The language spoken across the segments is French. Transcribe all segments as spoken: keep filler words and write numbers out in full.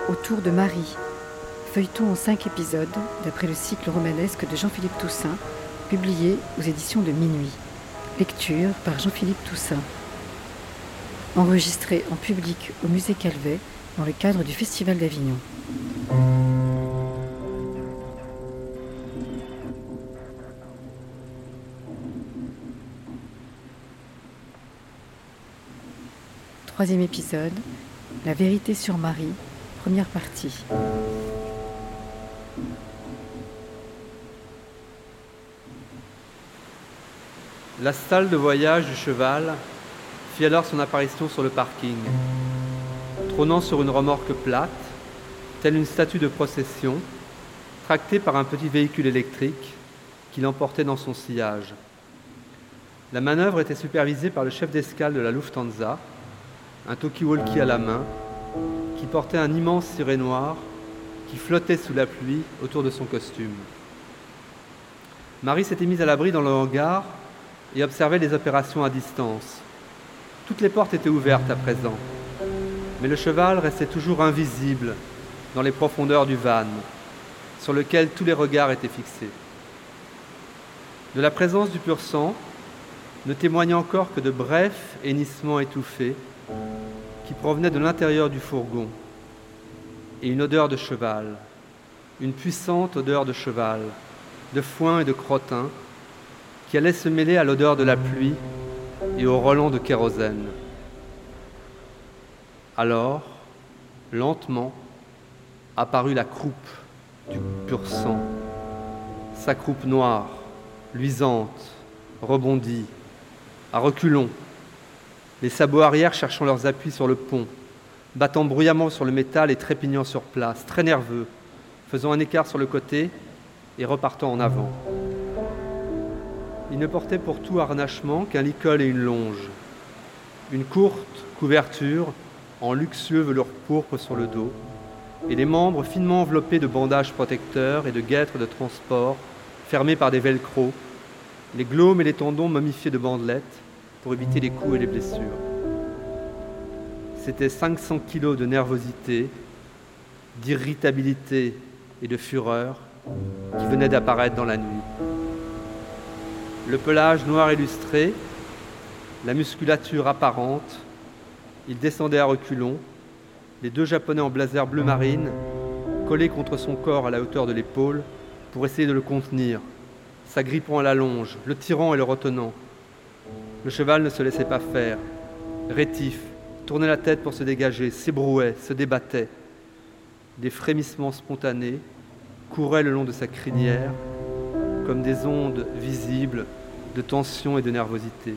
Autour de Marie, feuilleton en cinq épisodes, d'après le cycle romanesque de Jean-Philippe Toussaint, publié aux éditions de Minuit. Lecture par Jean-Philippe Toussaint. Enregistré en public au Musée Calvet, dans le cadre du Festival d'Avignon. Troisième épisode, La vérité sur Marie, première partie. La stalle de voyage du cheval fit alors son apparition sur le parking, trônant sur une remorque plate, telle une statue de procession, tractée par un petit véhicule électrique qui l'emportait dans son sillage. La manœuvre était supervisée par le chef d'escale de la Lufthansa, un talkie-walkie à la main, qui portait un immense ciré noir qui flottait sous la pluie autour de son costume. Marie s'était mise à l'abri dans le hangar et observait les opérations à distance. Toutes les portes étaient ouvertes à présent, mais le cheval restait toujours invisible dans les profondeurs du van, sur lequel tous les regards étaient fixés. De la présence du pur sang ne témoignait encore que de brefs hennissements étouffés qui provenaient de l'intérieur du fourgon, et une odeur de cheval, une puissante odeur de cheval, de foin et de crottin, qui allait se mêler à l'odeur de la pluie et au relent de kérosène. Alors, lentement, apparut la croupe du pur sang, sa croupe noire, luisante, rebondie, à reculons, les sabots arrière cherchant leurs appuis sur le pont, battant bruyamment sur le métal et trépignant sur place, très nerveux, faisant un écart sur le côté et repartant en avant. Il ne portait pour tout harnachement qu'un licol et une longe, une courte couverture en luxueux velours pourpre sur le dos, et les membres finement enveloppés de bandages protecteurs et de guêtres de transport fermés par des velcros, les glaumes et les tendons momifiés de bandelettes pour éviter les coups et les blessures. C'était cinq cents kilos de nervosité, d'irritabilité et de fureur qui venaient d'apparaître dans la nuit. Le pelage noir illustré, la musculature apparente, il descendait à reculons, les deux Japonais en blazer bleu marine, collés contre son corps à la hauteur de l'épaule pour essayer de le contenir, s'agrippant à la longe, le tirant et le retenant. Le cheval ne se laissait pas faire, rétif, tournait la tête pour se dégager, s'ébrouait, se débattait. Des frémissements spontanés couraient le long de sa crinière, comme des ondes visibles de tension et de nervosité.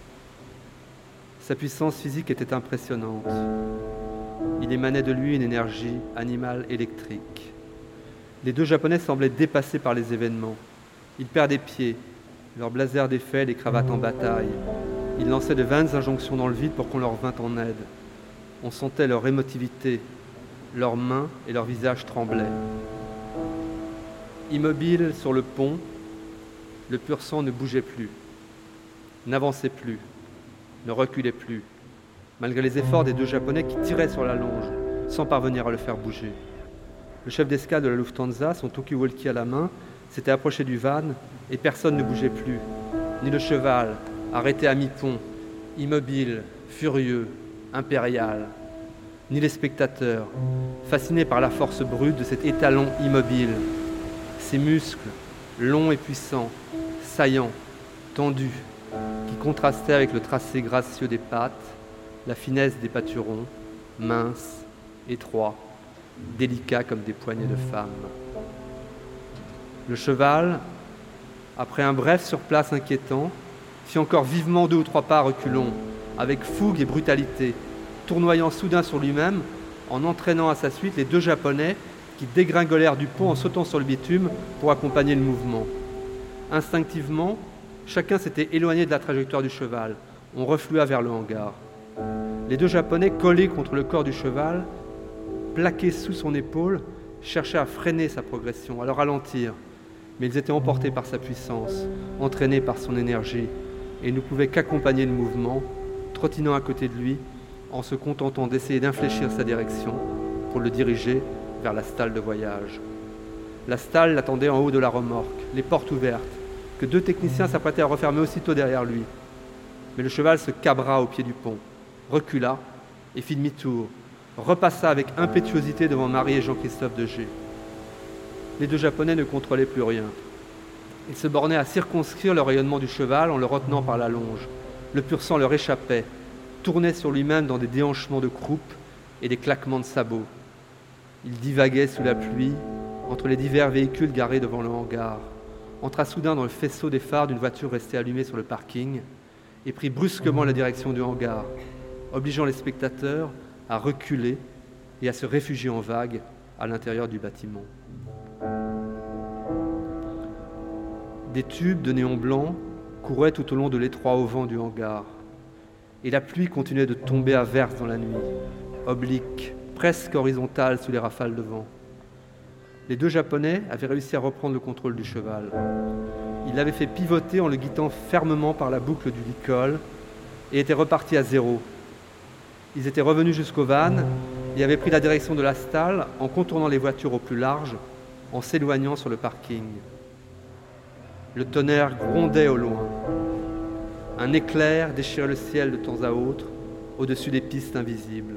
Sa puissance physique était impressionnante. Il émanait de lui une énergie animale électrique. Les deux Japonais semblaient dépassés par les événements. Ils perdaient pied, leurs blazers défaits, les cravates en bataille. Ils lançaient de vaines injonctions dans le vide pour qu'on leur vînt en aide. On sentait leur émotivité, leurs mains et leurs visages tremblaient. Immobile sur le pont, le pur sang ne bougeait plus, n'avançait plus, ne reculait plus, malgré les efforts des deux Japonais qui tiraient sur la longe, sans parvenir à le faire bouger. Le chef d'escale de la Lufthansa, son talkie-walkie à la main, s'était approché du van et personne ne bougeait plus, ni le cheval, arrêté à mi-pont, immobile, furieux, impérial, ni les spectateurs, fascinés par la force brute de cet étalon immobile, ses muscles, longs et puissants, saillants, tendus, qui contrastaient avec le tracé gracieux des pattes, la finesse des pâturons, minces, étroits, délicats comme des poignets de femme. Le cheval, après un bref surplace inquiétant, fit encore vivement deux ou trois pas à reculons, avec fougue et brutalité, tournoyant soudain sur lui-même, en entraînant à sa suite les deux Japonais qui dégringolèrent du pont en sautant sur le bitume pour accompagner le mouvement. Instinctivement, chacun s'était éloigné de la trajectoire du cheval. On reflua vers le hangar. Les deux Japonais, collés contre le corps du cheval, plaqués sous son épaule, cherchaient à freiner sa progression, à le ralentir. Mais ils étaient emportés par sa puissance, entraînés par son énergie, et ne pouvaient qu'accompagner le mouvement, trottinant à côté de lui, en se contentant d'essayer d'infléchir sa direction, pour le diriger vers la stalle de voyage. La stalle l'attendait en haut de la remorque, les portes ouvertes, que deux techniciens s'apprêtaient à refermer aussitôt derrière lui. Mais le cheval se cabra au pied du pont, recula et fit demi-tour, repassa avec impétuosité devant Marie et Jean-Christophe de G. Les deux Japonais ne contrôlaient plus rien. Ils se bornaient à circonscrire le rayonnement du cheval en le retenant par la longe. Le pur sang leur échappait, tournait sur lui-même dans des déhanchements de croupe et des claquements de sabots. Il divaguait sous la pluie, entre les divers véhicules garés devant le hangar, entra soudain dans le faisceau des phares d'une voiture restée allumée sur le parking et prit brusquement la direction du hangar, obligeant les spectateurs à reculer et à se réfugier en vague à l'intérieur du bâtiment. Des tubes de néon blanc couraient tout au long de l'étroit auvent du hangar, et la pluie continuait de tomber à verse dans la nuit, oblique, presque horizontale sous les rafales de vent. Les deux Japonais avaient réussi à reprendre le contrôle du cheval. Ils l'avaient fait pivoter en le guidant fermement par la boucle du licol et étaient repartis à zéro. Ils étaient revenus jusqu'au van et avaient pris la direction de la stalle en contournant les voitures au plus large, en s'éloignant sur le parking. Le tonnerre grondait au loin. Un éclair déchirait le ciel de temps à autre, au-dessus des pistes invisibles.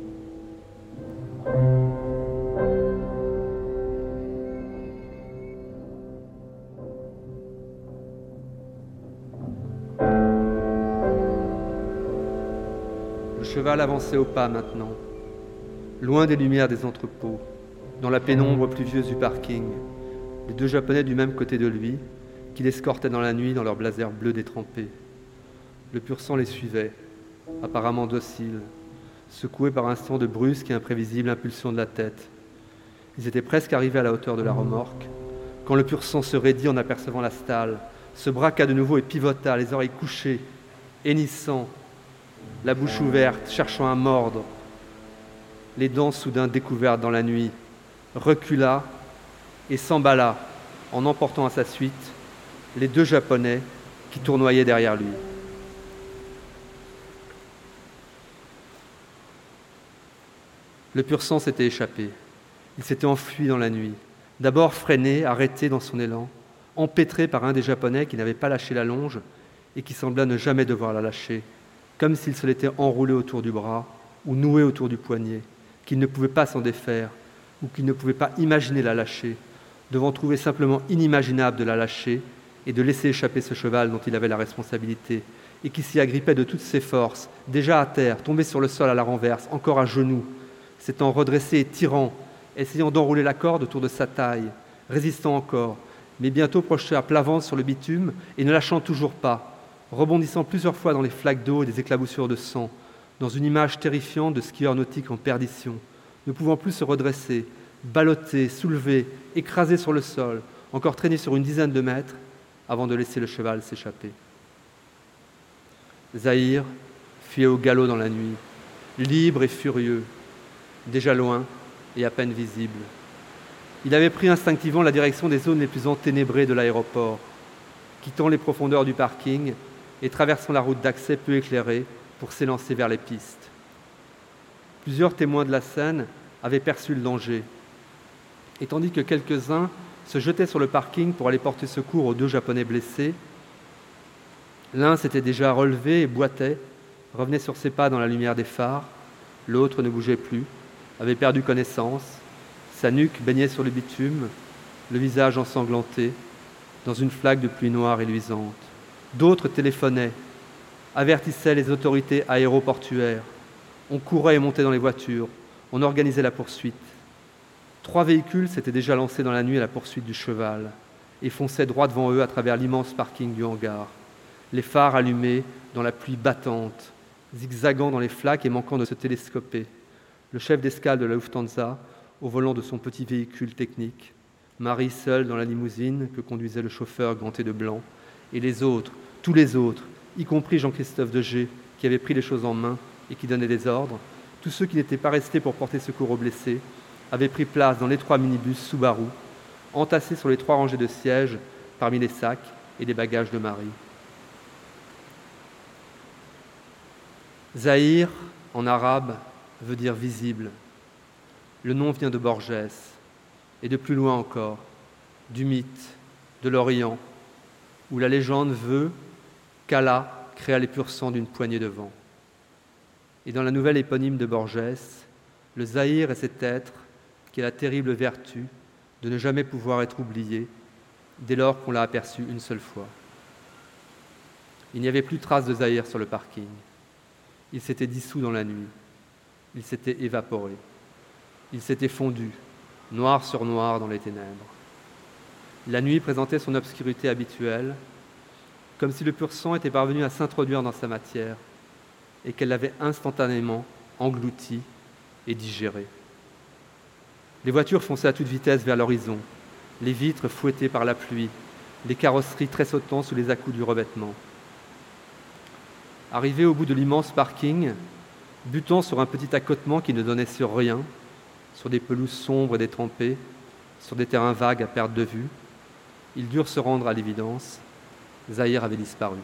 Le cheval avançait au pas maintenant, loin des lumières des entrepôts, dans la pénombre pluvieuse du parking, les deux Japonais du même côté de lui, qui l'escortaient dans la nuit dans leur blazer bleu détrempé. Le pur sang les suivait, apparemment docile, secoués par un instant de brusque et imprévisible impulsion de la tête. Ils étaient presque arrivés à la hauteur de la remorque, quand le pur sang se raidit en apercevant la stalle, se braqua de nouveau et pivota, les oreilles couchées, hennissant, la bouche ouverte, cherchant à mordre, les dents soudain découvertes dans la nuit, recula et s'emballa en emportant à sa suite les deux Japonais qui tournoyaient derrière lui. Le pur sang s'était échappé. Il s'était enfui dans la nuit, d'abord freiné, arrêté dans son élan, empêtré par un des Japonais qui n'avait pas lâché la longe et qui sembla ne jamais devoir la lâcher, comme s'il se l'était enroulé autour du bras ou noué autour du poignet, qu'il ne pouvait pas s'en défaire ou qu'il ne pouvait pas imaginer la lâcher, devant trouver simplement inimaginable de la lâcher et de laisser échapper ce cheval dont il avait la responsabilité et qui s'y agrippait de toutes ses forces, déjà à terre, tombé sur le sol à la renverse, encore à genoux, s'étant redressé et tirant, essayant d'enrouler la corde autour de sa taille, résistant encore, mais bientôt projeté à plat ventre sur le bitume et ne lâchant toujours pas, rebondissant plusieurs fois dans les flaques d'eau et des éclaboussures de sang, dans une image terrifiante de skieur nautique en perdition, ne pouvant plus se redresser, ballotté, soulevé, écrasé sur le sol, encore traîné sur une dizaine de mètres, avant de laisser le cheval s'échapper. Zahir fuyait au galop dans la nuit, libre et furieux, déjà loin et à peine visible. Il avait pris instinctivement la direction des zones les plus enténébrées de l'aéroport, quittant les profondeurs du parking et traversant la route d'accès peu éclairée pour s'élancer vers les pistes. Plusieurs témoins de la scène avaient perçu le danger, et tandis que quelques-uns se jetaient sur le parking pour aller porter secours aux deux Japonais blessés, l'un s'était déjà relevé et boitait, revenait sur ses pas dans la lumière des phares, l'autre ne bougeait plus, avait perdu connaissance, sa nuque baignait sur le bitume, le visage ensanglanté, dans une flaque de pluie noire et luisante. D'autres téléphonaient, avertissaient les autorités aéroportuaires. On courait et montait dans les voitures, on organisait la poursuite. Trois véhicules s'étaient déjà lancés dans la nuit à la poursuite du cheval et fonçaient droit devant eux à travers l'immense parking du hangar, les phares allumés dans la pluie battante, zigzagant dans les flaques et manquant de se télescoper. Le chef d'escale de la Lufthansa, au volant de son petit véhicule technique, Marie seule dans la limousine que conduisait le chauffeur ganté de blanc, et les autres, tous les autres, y compris Jean-Christophe de G, qui avait pris les choses en main et qui donnait des ordres, tous ceux qui n'étaient pas restés pour porter secours aux blessés, avaient pris place dans l'étroit minibus Subaru, entassés sur les trois rangées de sièges parmi les sacs et les bagages de Marie. Zahir, en arabe, veut dire visible. le nom vient de Borges, et de plus loin encore, du mythe, de l'Orient, où la légende veut qu'Allah créa les purs sangs d'une poignée de vent. Et dans la nouvelle éponyme de Borges, le Zahir est cet être qui a la terrible vertu de ne jamais pouvoir être oublié dès lors qu'on l'a aperçu une seule fois. Il n'y avait plus de trace de Zahir sur le parking. Il s'était dissous dans la nuit. Il s'était évaporé. Il s'était fondu, noir sur noir dans les ténèbres. La nuit présentait son obscurité habituelle, comme si le pur sang était parvenu à s'introduire dans sa matière et qu'elle l'avait instantanément englouti et digéré. Les voitures fonçaient à toute vitesse vers l'horizon, les vitres fouettées par la pluie, les carrosseries tressautant sous les à-coups du revêtement. Arrivé au bout de l'immense parking, butant sur un petit accotement qui ne donnait sur rien, sur des pelouses sombres et détrempées, sur des terrains vagues à perte de vue, ils durent se rendre à l'évidence. Zahir avait disparu.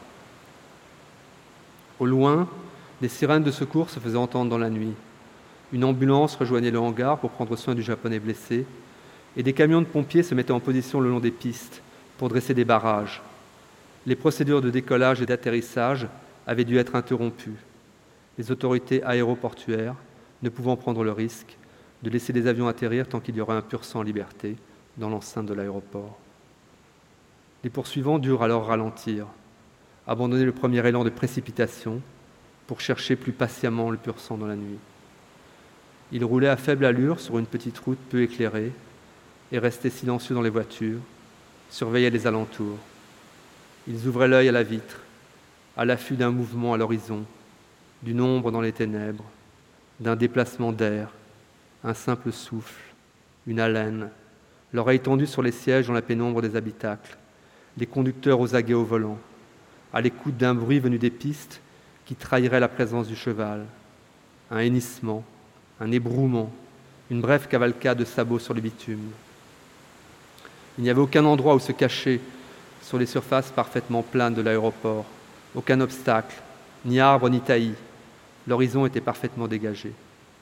Au loin, des sirènes de secours se faisaient entendre dans la nuit. Une ambulance rejoignait le hangar pour prendre soin du Japonais blessé, et des camions de pompiers se mettaient en position le long des pistes pour dresser des barrages. Les procédures de décollage et d'atterrissage avaient dû être interrompues, les autorités aéroportuaires ne pouvant prendre le risque de laisser les avions atterrir tant qu'il y aurait un pur sang en liberté dans l'enceinte de l'aéroport. Les poursuivants durent alors ralentir, abandonner le premier élan de précipitation pour chercher plus patiemment le pur sang dans la nuit. Ils roulaient à faible allure sur une petite route peu éclairée et restaient silencieux dans les voitures, surveillaient les alentours. Ils ouvraient l'œil à la vitre, à l'affût d'un mouvement à l'horizon, d'une ombre dans les ténèbres, d'un déplacement d'air, un simple souffle, une haleine, l'oreille tendue sur les sièges dans la pénombre des habitacles, les conducteurs aux aguets au volant, à l'écoute d'un bruit venu des pistes qui trahirait la présence du cheval, un hennissement, un ébrouement, une brève cavalcade de sabots sur le bitume. Il n'y avait aucun endroit où se cacher sur les surfaces parfaitement planes de l'aéroport, aucun obstacle, ni arbre ni taillis. L'horizon était parfaitement dégagé.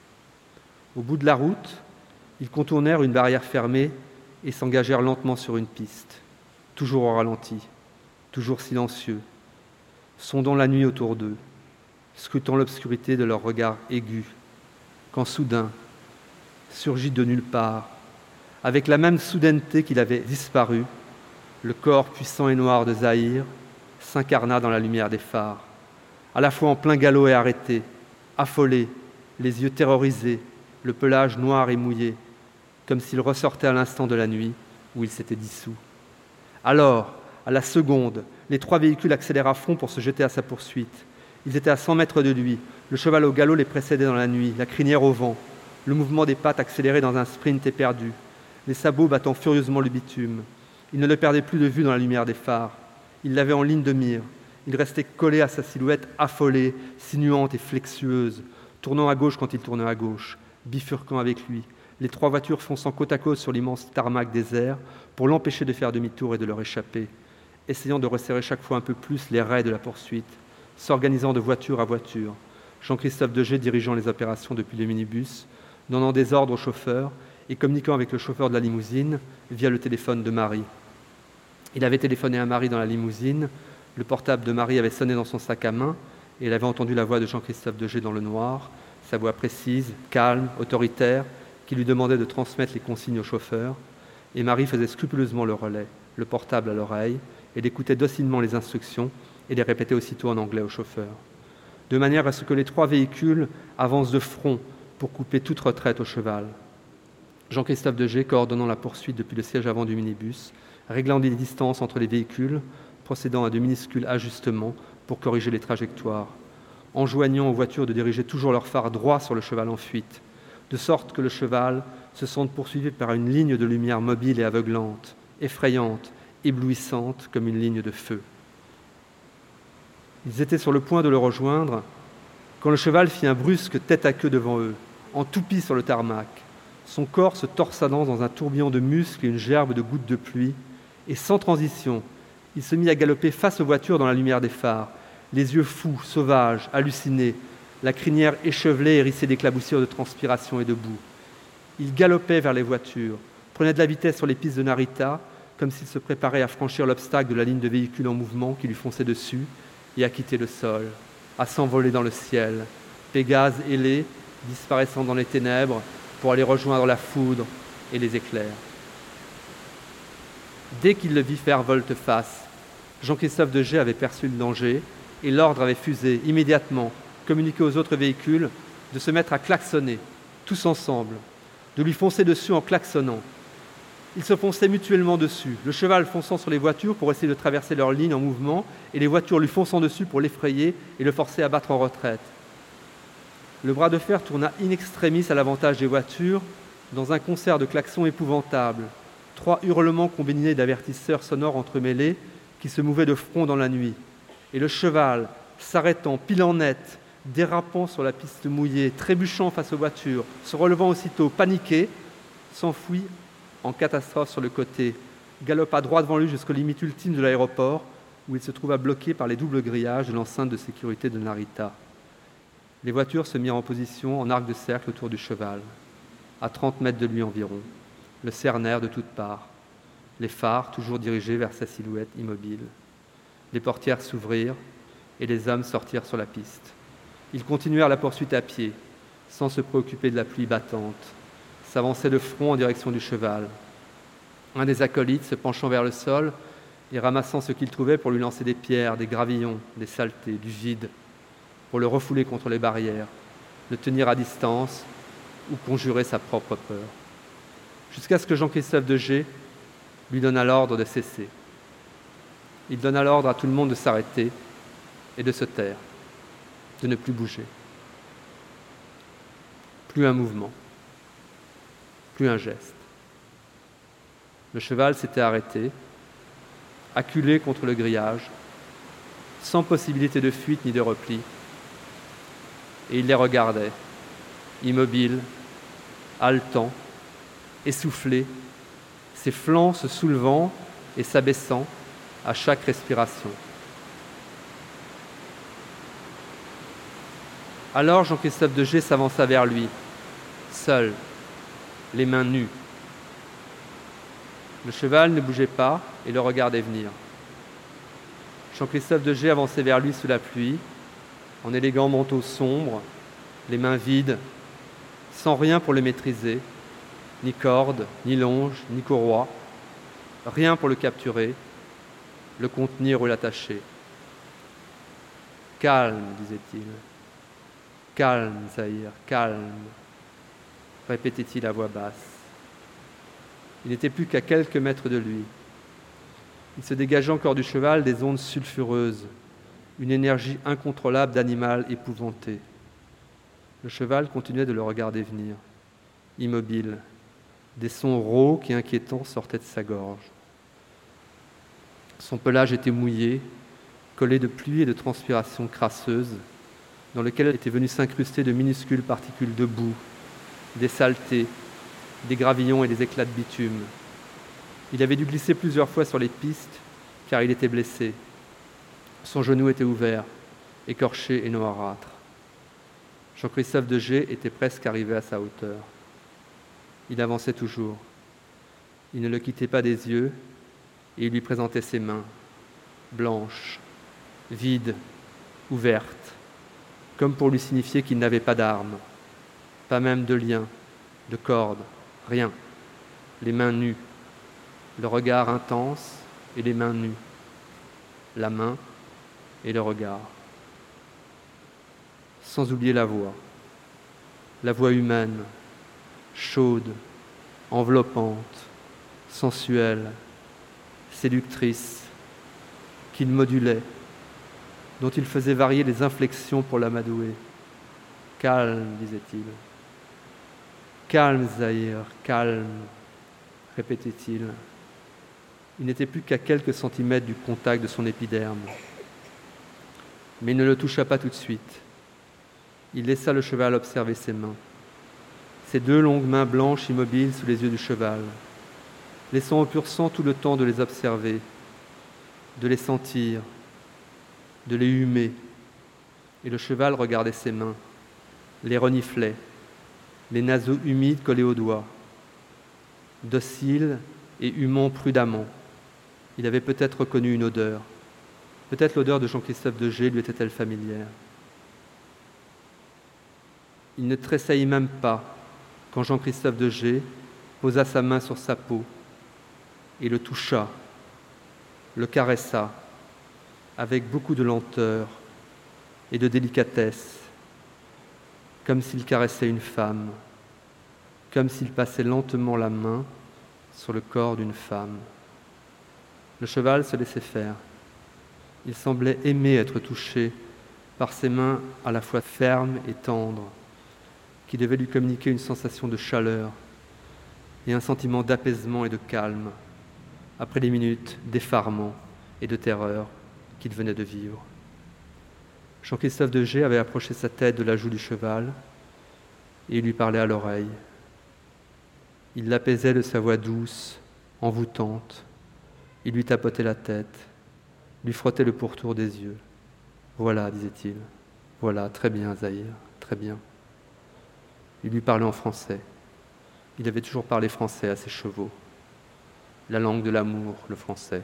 Au bout de la route, ils contournèrent une barrière fermée et s'engagèrent lentement sur une piste, toujours au ralenti, toujours silencieux, sondant la nuit autour d'eux, scrutant l'obscurité de leurs regards aigus, quand soudain, surgit de nulle part, avec la même soudaineté qu'il avait disparu, le corps puissant et noir de Zahir s'incarna dans la lumière des phares, à la fois en plein galop et arrêté, affolé, les yeux terrorisés, le pelage noir et mouillé, comme s'il ressortait à l'instant de la nuit où il s'était dissous. Alors, à la seconde, les trois véhicules accélèrent à fond pour se jeter à sa poursuite. Ils étaient à cent mètres de lui, le cheval au galop les précédait dans la nuit, la crinière au vent, le mouvement des pattes accéléré dans un sprint éperdu, les sabots battant furieusement le bitume. Il ne le perdait plus de vue dans la lumière des phares. Il l'avait en ligne de mire. Il restait collé à sa silhouette affolée, sinuante et flexueuse, tournant à gauche quand il tournait à gauche, bifurquant avec lui, les trois voitures fonçant côte à côte sur l'immense tarmac désert pour l'empêcher de faire demi-tour et de leur échapper, essayant de resserrer chaque fois un peu plus les raies de la poursuite, s'organisant de voiture à voiture, Jean-Christophe Degé dirigeant les opérations depuis le minibus, donnant des ordres au chauffeur et communiquant avec le chauffeur de la limousine via le téléphone de Marie. Il avait téléphoné à Marie dans la limousine, le portable de Marie avait sonné dans son sac à main et elle avait entendu la voix de Jean-Christophe Degé dans le noir, sa voix précise, calme, autoritaire, qui lui demandait de transmettre les consignes au chauffeur, et Marie faisait scrupuleusement le relais, le portable à l'oreille, elle écoutait docilement les instructions et les répétait aussitôt en anglais au chauffeur, de manière à ce que les trois véhicules avancent de front pour couper toute retraite au cheval. Jean-Christophe Degé coordonnant la poursuite depuis le siège avant du minibus, réglant les distances entre les véhicules, procédant à de minuscules ajustements pour corriger les trajectoires, enjoignant aux voitures de diriger toujours leur phare droit sur le cheval en fuite, de sorte que le cheval se sente poursuivi par une ligne de lumière mobile et aveuglante, effrayante, éblouissante comme une ligne de feu. Ils étaient sur le point de le rejoindre quand le cheval fit un brusque tête à queue devant eux, en toupie sur le tarmac, son corps se torsadant dans un tourbillon de muscles et une gerbe de gouttes de pluie, et sans transition, il se mit à galoper face aux voitures dans la lumière des phares, les yeux fous, sauvages, hallucinés, la crinière échevelée hérissée d'éclaboussures de transpiration et de boue. Il galopait vers les voitures, prenait de la vitesse sur les pistes de Narita, comme s'il se préparait à franchir l'obstacle de la ligne de véhicules en mouvement qui lui fonçait dessus et à quitter le sol, à s'envoler dans le ciel, Pégase ailé, disparaissant dans les ténèbres pour aller rejoindre la foudre et les éclairs. Dès qu'il le vit faire volte-face, Jean-Christophe de Gey avait perçu le danger et l'ordre avait fusé immédiatement, communiqué aux autres véhicules, de se mettre à klaxonner, tous ensemble, de lui foncer dessus en klaxonnant. Ils se fonçaient mutuellement dessus, le cheval fonçant sur les voitures pour essayer de traverser leur ligne en mouvement et les voitures lui fonçant dessus pour l'effrayer et le forcer à battre en retraite. Le bras de fer tourna in extremis à l'avantage des voitures dans un concert de klaxons épouvantables, trois hurlements combinés d'avertisseurs sonores entremêlés qui se mouvaient de front dans la nuit. Et le cheval, s'arrêtant pile en net, dérapant sur la piste mouillée, trébuchant face aux voitures, se relevant aussitôt, paniqué, s'enfuit en catastrophe sur le côté, galopa droit devant lui jusqu'aux limites ultimes de l'aéroport, où il se trouva bloqué par les doubles grillages de l'enceinte de sécurité de Narita. Les voitures se mirent en position en arc de cercle autour du cheval, à trente mètres de lui environ, le cernèrent de toutes parts, les phares toujours dirigés vers sa silhouette immobile. Les portières s'ouvrirent et les hommes sortirent sur la piste. Ils continuèrent la poursuite à pied, sans se préoccuper de la pluie battante, s'avançaient de front en direction du cheval. Un des acolytes, se penchant vers le sol et ramassant ce qu'il trouvait pour lui lancer des pierres, des gravillons, des saletés, du vide, pour le refouler contre les barrières, le tenir à distance ou conjurer sa propre peur. Jusqu'à ce que Jean-Christophe de Gey lui donna l'ordre de cesser. Il donna l'ordre à tout le monde de s'arrêter et de se taire, de ne plus bouger. Plus un mouvement, plus un geste. Le cheval s'était arrêté, acculé contre le grillage, sans possibilité de fuite ni de repli, et il les regardait, immobile, haletant, essoufflé, ses flancs se soulevant et s'abaissant à chaque respiration. Alors Jean-Christophe de Gey s'avança vers lui, seul, les mains nues. Le cheval ne bougeait pas et le regardait venir. Jean-Christophe de Gey avançait vers lui sous la pluie, en élégant manteau sombre, les mains vides, sans rien pour le maîtriser, ni corde, ni longe, ni courroie, rien pour le capturer, le contenir ou l'attacher. « Calme, disait-il. Calme, Zahir, calme, répétait-il à voix basse. Il n'était plus qu'à quelques mètres de lui. Il se dégageait encore du cheval des ondes sulfureuses, une énergie incontrôlable d'animal épouvanté. Le cheval continuait de le regarder venir, immobile. Des sons rauques et inquiétants sortaient de sa gorge. Son pelage était mouillé, collé de pluie et de transpiration crasseuse, dans lequel étaient venus s'incruster de minuscules particules de boue, des saletés, des gravillons et des éclats de bitume. Il avait dû glisser plusieurs fois sur les pistes, car il était blessé. Son genou était ouvert, écorché et noirâtre. Jean-Christophe de Gey était presque arrivé à sa hauteur. Il avançait toujours. Il ne le quittait pas des yeux et il lui présentait ses mains, blanches, vides, ouvertes, comme pour lui signifier qu'il n'avait pas d'armes, pas même de lien, de corde, rien. Les mains nues, le regard intense et les mains nues, la main et le regard. Sans oublier la voix, la voix humaine, chaude, enveloppante, sensuelle, séductrice, qu'il modulait, dont il faisait varier les inflexions pour l'amadouer. « Calme, disait-il. Calme, Zahir, calme, répétait-il. Il n'était plus qu'à quelques centimètres du contact de son épiderme. Mais il ne le toucha pas tout de suite. Il laissa le cheval observer ses mains. Ses deux longues mains blanches immobiles sous les yeux du cheval, laissant au pur sang tout le temps de les observer, de les sentir, de les humer. Et le cheval regardait ses mains, les reniflait, les naseaux humides collés aux doigts. Docile et humant prudemment, il avait peut-être reconnu une odeur. Peut-être l'odeur de Jean-Christophe de Gers lui était-elle familière. Il ne tressaillit même pas quand Jean-Christophe de Gers posa sa main sur sa peau et le toucha, le caressa, avec beaucoup de lenteur et de délicatesse, comme s'il caressait une femme, comme s'il passait lentement la main sur le corps d'une femme. Le cheval se laissait faire. Il semblait aimer être touché par ses mains à la fois fermes et tendres, qui devaient lui communiquer une sensation de chaleur et un sentiment d'apaisement et de calme, après les minutes d'effarement et de terreur qu'il venait de vivre. Jean-Christophe de Gers avait approché sa tête de la joue du cheval et il lui parlait à l'oreille. Il l'apaisait de sa voix douce, envoûtante. Il lui tapotait la tête, lui frottait le pourtour des yeux. « Voilà, disait-il, voilà, très bien, Zahir, très bien. » Il lui parlait en français. Il avait toujours parlé français à ses chevaux. La langue de l'amour, le français.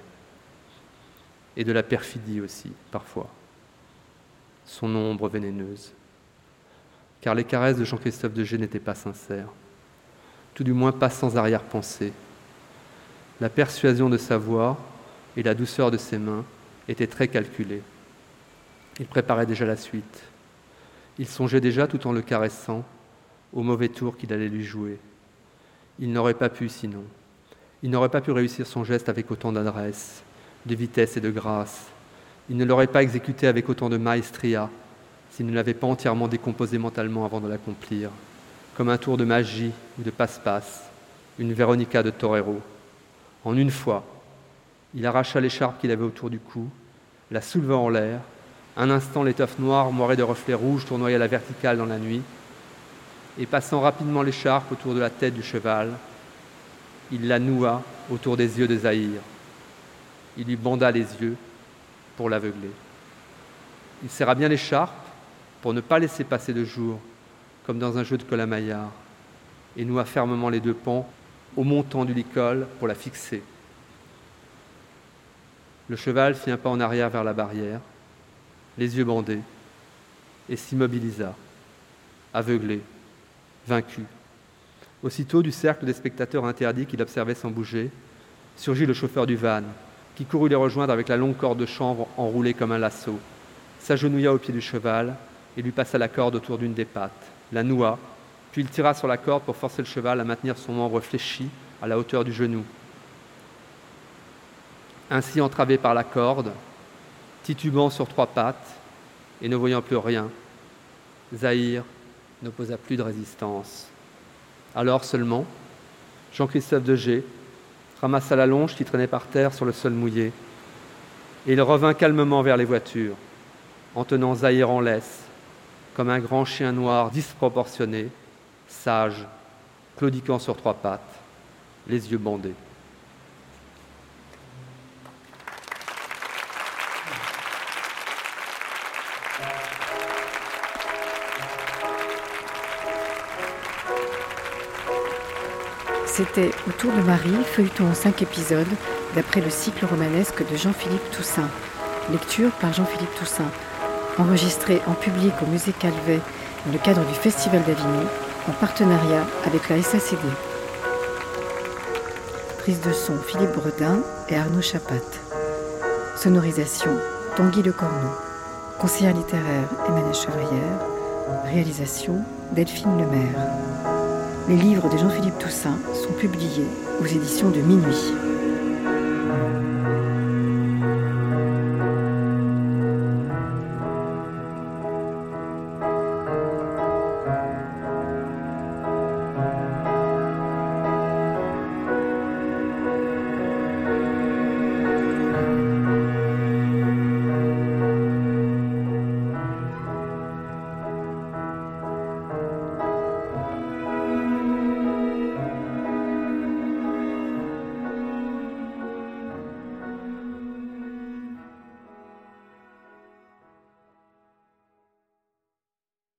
Et de la perfidie aussi, parfois. Son ombre vénéneuse. Car les caresses de Jean-Christophe de Gers n'étaient pas sincères. Tout du moins pas sans arrière-pensée. La persuasion de sa voix et la douceur de ses mains étaient très calculées. Il préparait déjà la suite. Il songeait déjà, tout en le caressant, au mauvais tour qu'il allait lui jouer. Il n'aurait pas pu sinon. Il n'aurait pas pu réussir son geste avec autant d'adresse, de vitesse et de grâce. Il ne l'aurait pas exécuté avec autant de maestria s'il ne l'avait pas entièrement décomposé mentalement avant de l'accomplir, comme un tour de magie ou de passe-passe, une Véronica de torero. En une fois, il arracha l'écharpe qu'il avait autour du cou, la souleva en l'air. Un instant, l'étoffe noire, moirée de reflets rouges, tournoya à la verticale dans la nuit, et passant rapidement l'écharpe autour de la tête du cheval, il la noua autour des yeux de Zahir. Il lui banda les yeux pour l'aveugler. Il serra bien l'écharpe pour ne pas laisser passer de jour, comme dans un jeu de colamaillard, et noua fermement les deux pans au montant du licol pour la fixer. Le cheval fit un pas en arrière vers la barrière, les yeux bandés, et s'immobilisa, aveuglé, vaincu. Aussitôt, du cercle des spectateurs interdits qu'il observait sans bouger, surgit le chauffeur du van, qui courut les rejoindre avec la longue corde de chanvre enroulée comme un lasso, s'agenouilla au pied du cheval et lui passa la corde autour d'une des pattes, la noua, puis il tira sur la corde pour forcer le cheval à maintenir son membre fléchi à la hauteur du genou. Ainsi entravé par la corde, titubant sur trois pattes et ne voyant plus rien, Zahir n'opposa plus de résistance. Alors seulement, Jean-Christophe de Gers ramassa la longe qui traînait par terre sur le sol mouillé et il revint calmement vers les voitures, en tenant Zahir en laisse, comme un grand chien noir disproportionné, sage, claudiquant sur trois pattes, les yeux bandés. C'était Autour de Marie, feuilleton en cinq épisodes, d'après le cycle romanesque de Jean-Philippe Toussaint. Lecture par Jean-Philippe Toussaint. Enregistré en public au Musée Calvet dans le cadre du Festival d'Avignon, en partenariat avec la S A C D. Prise de son Philippe Bredin et Arnaud Chapat. Sonorisation Tanguy Lecornu. Conseillère littéraire Emmanuelle Chevrière. Réalisation Delphine Lemaire. Les livres de Jean-Philippe Toussaint sont publiés aux éditions de Minuit.